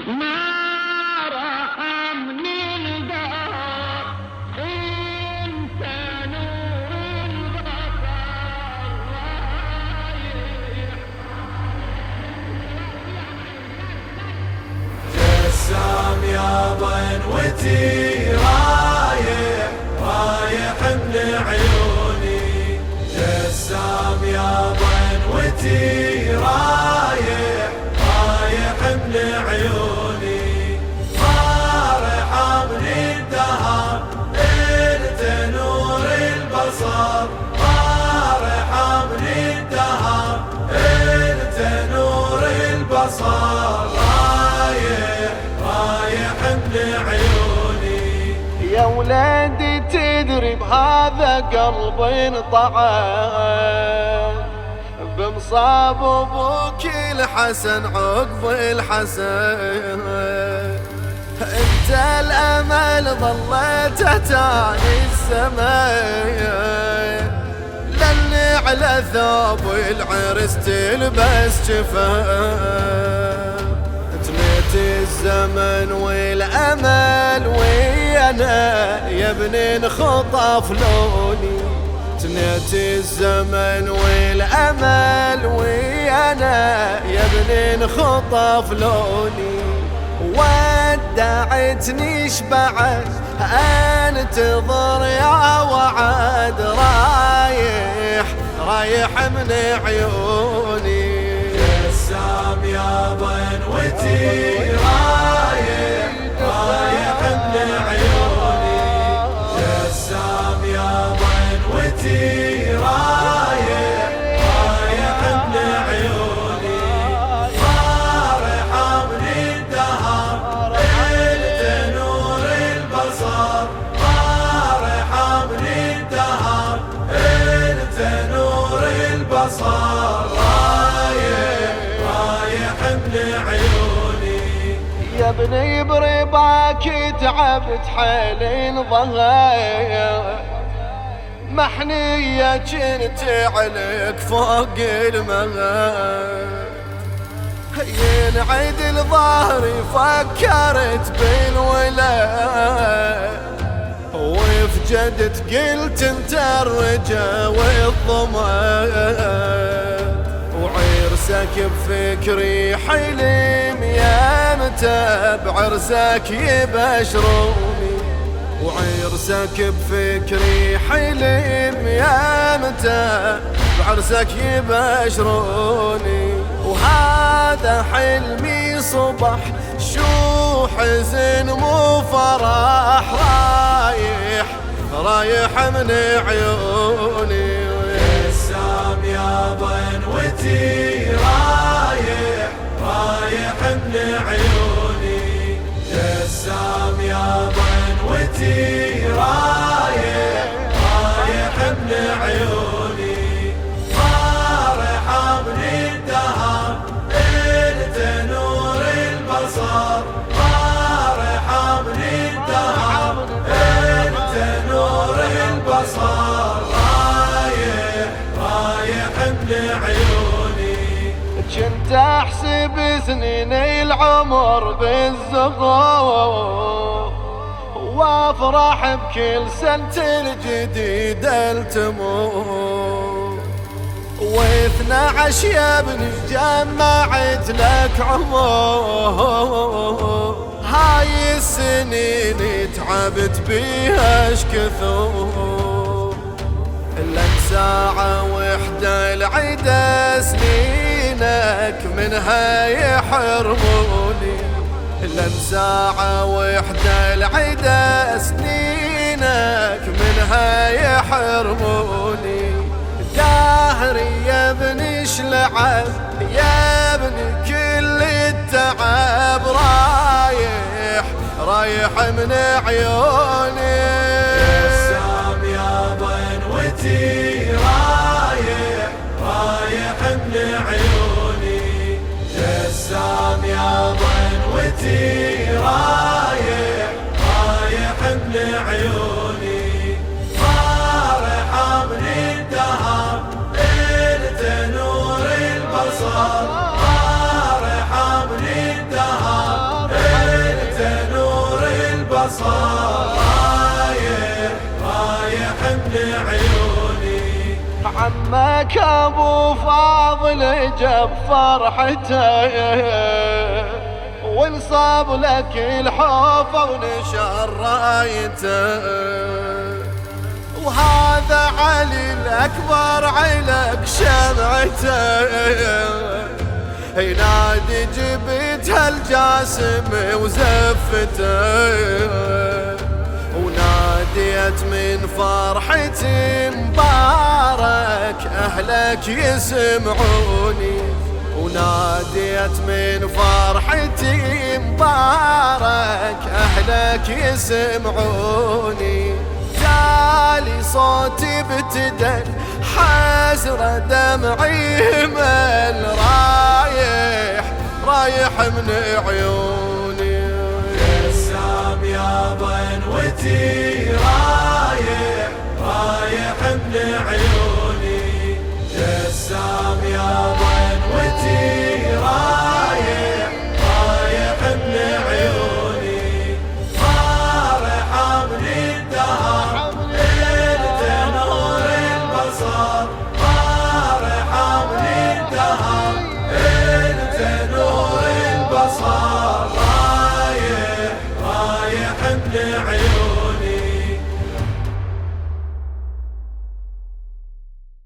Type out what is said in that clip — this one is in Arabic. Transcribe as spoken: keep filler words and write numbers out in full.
ما رحمني الدار انت نور البصر رايح. جسام يا بنوتي رايح رايح من عيوني. جسام يا بنوتي رايح رايح من عيوني. فرحة من الدهر انت نور البصر. فرحة من الدهر انت نور البصر. رايح رايح من عيوني. يا ولادي تدري بهذا قلبي انطعن بمصاب ابوك الحسن عقب الحسن. انت الامل ظليت تاني السماء لاني على ثوب العرس تلبس جفان. تنيت الزمن والامل ويانا يا ابني انخطف لوني. تنيت الزمن والامل ويانا يا ابني انخطف لوني. ودعتني شبعت انتظر يا وعد. رايح رايح من عيوني. جسام يا بنوتي رايح رايح من عيوني. جسام يا بنوتي رايح رايح من عيوني. فرحة من الدهر انت نور البصر. فرحة من الدهر انت نور البصر. رايح رايح من عيوني. يا ابني برباك تعبت حيل ظهر محنية جنت عليك فوق المغار. ينعدل ظهري فكرت بالولاء وفجدت قلت انت الرجا والضمان. وعرسك بفكري حلم يا متى بعرسك يبشروني. وعرسك بفكري حلم يا متى بعرسك يبشروني. وهذا حلمي صبح شو حزن مو فرح. رايح رايح من عيوني. جسام يا بنوتي رايح رايح من عيوني. جسام يا بنوتي رايح رايح من عيوني. فرحة من الدهر انت نور البصر. فرحة من الدهر انت نور البصر. رايح رايح من عيوني. كنت احسب سنين العمر بالزغور وافرح بكل سنة الجديدة التمور. واثنى عشر يا ابني جمعت لك عمر. هاي السنين تعبت بيها اش كثور. لن ساعة وحدة العيدة سنينك منها يحرموني. لن ساعة وحدة العيدة سنينك منها يحرموني. دهري يا ابني شلعب يا ابني كل التعب. رايح رايح من عيوني. جسام يا بنوتي رايح رايح من عيوني. جسام يا بنوتي رايح رايح من عيوني. فرحة من الدهر انت نور البصر. فرحة من الدهر البصر رايح رايح من عيوني. عمك ابو فاضل جاب فرحته وانصاب لك الحوفه ونشر رايته، وهذا علي الاكبر علق شمعته، ينادي جبت هالجاسم وزفته، وناديت من فرحتي مبارك أهلك يسمعوني، وناديت من فرحتي مبارك أهلك يسمعوني. جالي صوتي ابتدى حسرة دمعي همل رايح رايح من عيوني. جسام يا بنوتي رايح رايح من عيوني. جسام يا بنوتي رايح رايح من عيوني. فرحة من الدهر انت نور البصر، فرحة من الدهر انت نور البصر رايح رايح من عيوني.